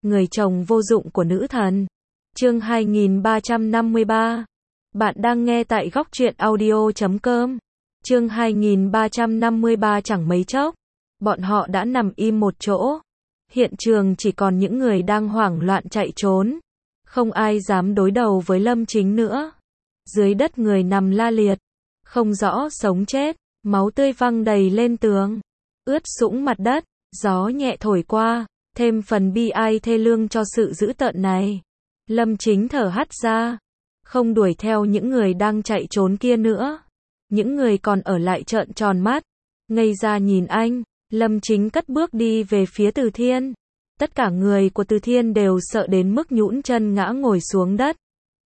người chồng vô dụng của nữ thần. Chương 2353. Bạn đang nghe tại góc truyện audio.com. Chương 2353 chẳng mấy chốc, bọn họ đã nằm im một chỗ. Hiện trường chỉ còn những người đang hoảng loạn chạy trốn. Không ai dám đối đầu với Lâm Chính nữa. Dưới đất người nằm la liệt, không rõ sống chết, máu tươi văng đầy lên tường, ướt sũng mặt đất, gió nhẹ thổi qua, thêm phần bi ai thê lương cho sự dữ tợn này. Lâm Chính thở hắt ra, không đuổi theo những người đang chạy trốn kia nữa. Những người còn ở lại trợn tròn mắt, ngây ra nhìn anh. Lâm Chính cất bước đi về phía Từ Thiên. Tất cả người của Từ Thiên đều sợ đến mức nhũn chân ngã ngồi xuống đất.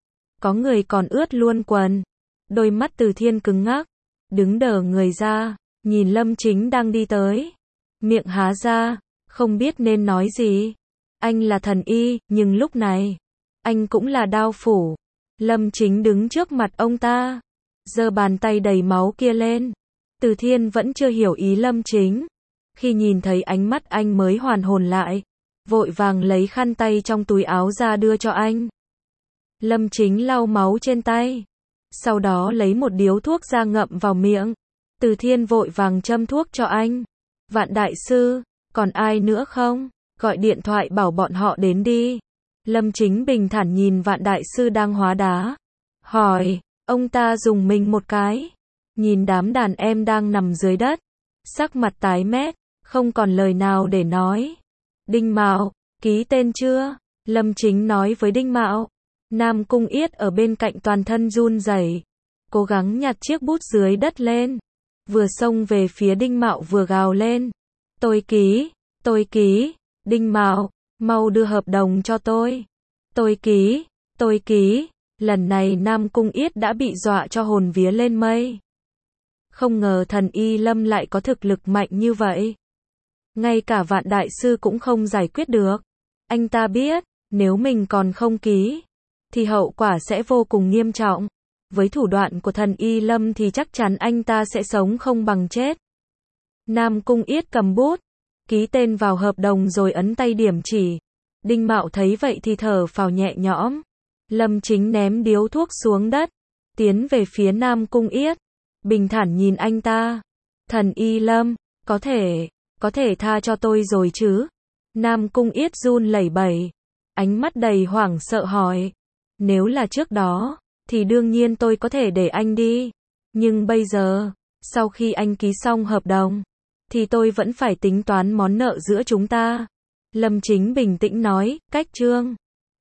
Có người còn ướt luôn quần. Đôi mắt Từ Thiên cứng ngắc, đứng đờ người ra, nhìn Lâm Chính đang đi tới. Miệng há ra, không biết nên nói gì. Anh là thần y, nhưng lúc này, anh cũng là đao phủ. Lâm Chính đứng trước mặt ông ta, giơ bàn tay đầy máu kia lên. Từ Thiên vẫn chưa hiểu ý Lâm Chính. Khi nhìn thấy ánh mắt anh mới hoàn hồn lại, vội vàng lấy khăn tay trong túi áo ra đưa cho anh. Lâm Chính lau máu trên tay, sau đó lấy một điếu thuốc ra ngậm vào miệng. Từ Thiên vội vàng châm thuốc cho anh. Vạn đại sư, còn ai nữa không? Gọi điện thoại bảo bọn họ đến đi. Lâm Chính bình thản nhìn Vạn đại sư đang hóa đá, hỏi. Ông ta dùng mình một cái, nhìn đám đàn em đang nằm dưới đất, sắc mặt tái mét, không còn lời nào để nói. Đinh Mạo, ký tên chưa? Lâm Chính nói với Đinh Mạo. Nam Cung Yết ở bên cạnh toàn thân run rẩy, cố gắng nhặt chiếc bút dưới đất lên, vừa xông về phía Đinh Mạo vừa gào lên. Tôi ký, tôi ký. Đinh Mạo, mau đưa hợp đồng cho tôi. Tôi ký, tôi ký. Lần này Nam Cung Yết đã bị dọa cho hồn vía lên mây. Không ngờ thần y Lâm lại có thực lực mạnh như vậy. Ngay cả Vạn đại sư cũng không giải quyết được. Anh ta biết, nếu mình còn không ký, thì hậu quả sẽ vô cùng nghiêm trọng. Với thủ đoạn của thần y Lâm thì chắc chắn anh ta sẽ sống không bằng chết. Nam Cung Yết cầm bút, ký tên vào hợp đồng rồi ấn tay điểm chỉ. Đinh Mạo thấy vậy thì thở phào nhẹ nhõm. Lâm Chính ném điếu thuốc xuống đất, tiến về phía Nam Cung Yết, bình thản nhìn anh ta. Thần y Lâm, có thể tha cho tôi rồi chứ? Nam Cung Yết run lẩy bẩy, ánh mắt đầy hoảng sợ hỏi. Nếu là trước đó, thì đương nhiên tôi có thể để anh đi. Nhưng bây giờ, sau khi anh ký xong hợp đồng, thì tôi vẫn phải tính toán món nợ giữa chúng ta. Lâm Chính bình tĩnh nói, cách chương